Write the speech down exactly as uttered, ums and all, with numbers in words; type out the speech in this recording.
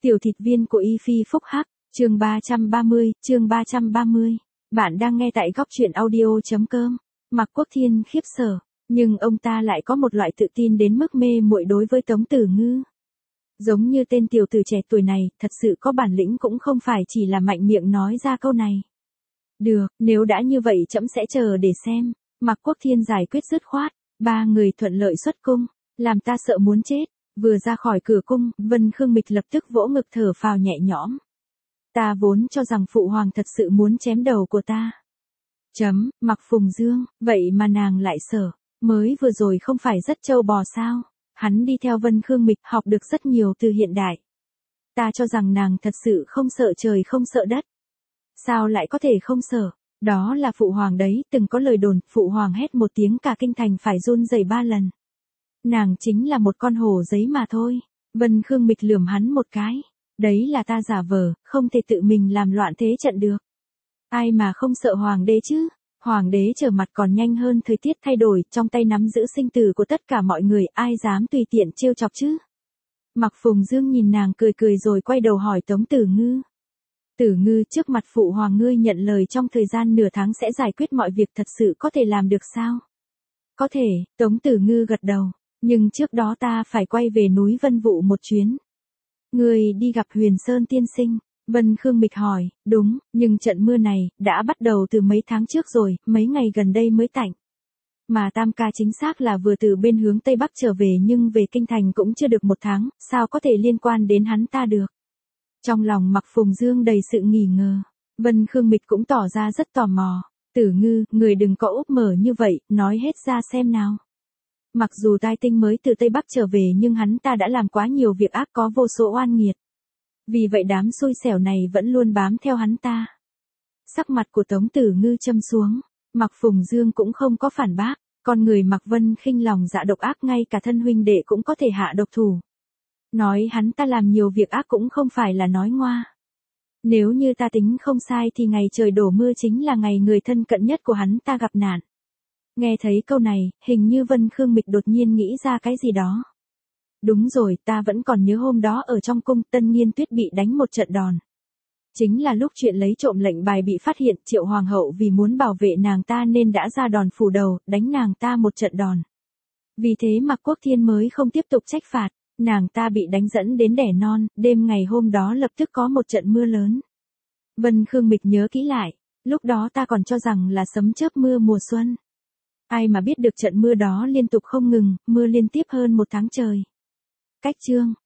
Tiểu thịt viên của Y Phi phúc hắc, chương ba trăm ba mươi, chương ba trăm ba mươi. Bạn đang nghe tại góc truyện audio.com. Mạc Quốc Thiên khiếp sợ, nhưng ông ta lại có một loại tự tin đến mức mê muội đối với Tống Tử Ngư. Giống như tên tiểu tử trẻ tuổi này, thật sự có bản lĩnh cũng không phải chỉ là mạnh miệng nói ra câu này. Được, nếu đã như vậy trẫm sẽ chờ để xem. Mạc Quốc Thiên giải quyết dứt khoát, ba người thuận lợi xuất cung, làm ta sợ muốn chết. Vừa ra khỏi cửa cung, Vân Khương Mịch lập tức vỗ ngực thở phào nhẹ nhõm. Ta vốn cho rằng phụ hoàng thật sự muốn chém đầu của ta. Chấm, Mạc Phùng Dương, vậy mà nàng lại sợ, mới vừa rồi không phải rất trâu bò sao? Hắn đi theo Vân Khương Mịch học được rất nhiều từ hiện đại. Ta cho rằng nàng thật sự không sợ trời không sợ đất. Sao lại có thể không sợ? Đó là phụ hoàng đấy, từng có lời đồn, phụ hoàng hét một tiếng cả kinh thành phải run rẩy ba lần. Nàng chính là một con hổ giấy mà thôi. Vân Khương Mịch lườm hắn một cái. Đấy là ta giả vờ, không thể tự mình làm loạn thế trận được. Ai mà không sợ hoàng đế chứ? Hoàng đế trở mặt còn nhanh hơn thời tiết thay đổi, trong tay nắm giữ sinh tử của tất cả mọi người, ai dám tùy tiện trêu chọc chứ? Mạc Phùng Dương nhìn nàng cười cười rồi quay đầu hỏi Tống Tử Ngư. Tử Ngư, trước mặt phụ hoàng ngươi nhận lời trong thời gian nửa tháng sẽ giải quyết mọi việc, thật sự có thể làm được sao? Có thể, Tống Tử Ngư gật đầu. Nhưng trước đó ta phải quay về núi Vân Vũ một chuyến. Người đi gặp Huyền Sơn tiên sinh. Vân Khương Mịch hỏi, đúng, nhưng trận mưa này, đã bắt đầu từ mấy tháng trước rồi, mấy ngày gần đây mới tạnh. Mà Tam ca chính xác là vừa từ bên hướng Tây Bắc trở về nhưng về kinh thành cũng chưa được một tháng, sao có thể liên quan đến hắn ta được. Trong lòng Mạc Phùng Dương đầy sự nghi ngờ. Vân Khương Mịch cũng tỏ ra rất tò mò. Tử Ngư, người đừng có úp mở như vậy, nói hết ra xem nào. Mặc dù tai tinh mới từ Tây Bắc trở về nhưng hắn ta đã làm quá nhiều việc ác, có vô số oan nghiệt. Vì vậy đám xui xẻo này vẫn luôn bám theo hắn ta. Sắc mặt của Tống Tử Ngư châm xuống, Mạc Phùng Dương cũng không có phản bác, con người Mạc Vân khinh lòng dạ độc ác, ngay cả thân huynh đệ cũng có thể hạ độc thủ. Nói hắn ta làm nhiều việc ác cũng không phải là nói ngoa. Nếu như ta tính không sai thì ngày trời đổ mưa chính là ngày người thân cận nhất của hắn ta gặp nạn. Nghe thấy câu này, hình như Vân Khương Mịch đột nhiên nghĩ ra cái gì đó. Đúng rồi, ta vẫn còn nhớ hôm đó ở trong cung Tân Nghiên Tuyết bị đánh một trận đòn. Chính là lúc chuyện lấy trộm lệnh bài bị phát hiện, Triệu Hoàng hậu vì muốn bảo vệ nàng ta nên đã ra đòn phủ đầu, đánh nàng ta một trận đòn. Vì thế Mạc Quốc Thiên mới không tiếp tục trách phạt, nàng ta bị đánh dẫn đến đẻ non, đêm ngày hôm đó lập tức có một trận mưa lớn. Vân Khương Mịch nhớ kỹ lại, lúc đó ta còn cho rằng là sấm chớp mưa mùa xuân. Ai mà biết được trận mưa đó liên tục không ngừng, mưa liên tiếp hơn một tháng trời. Cách chương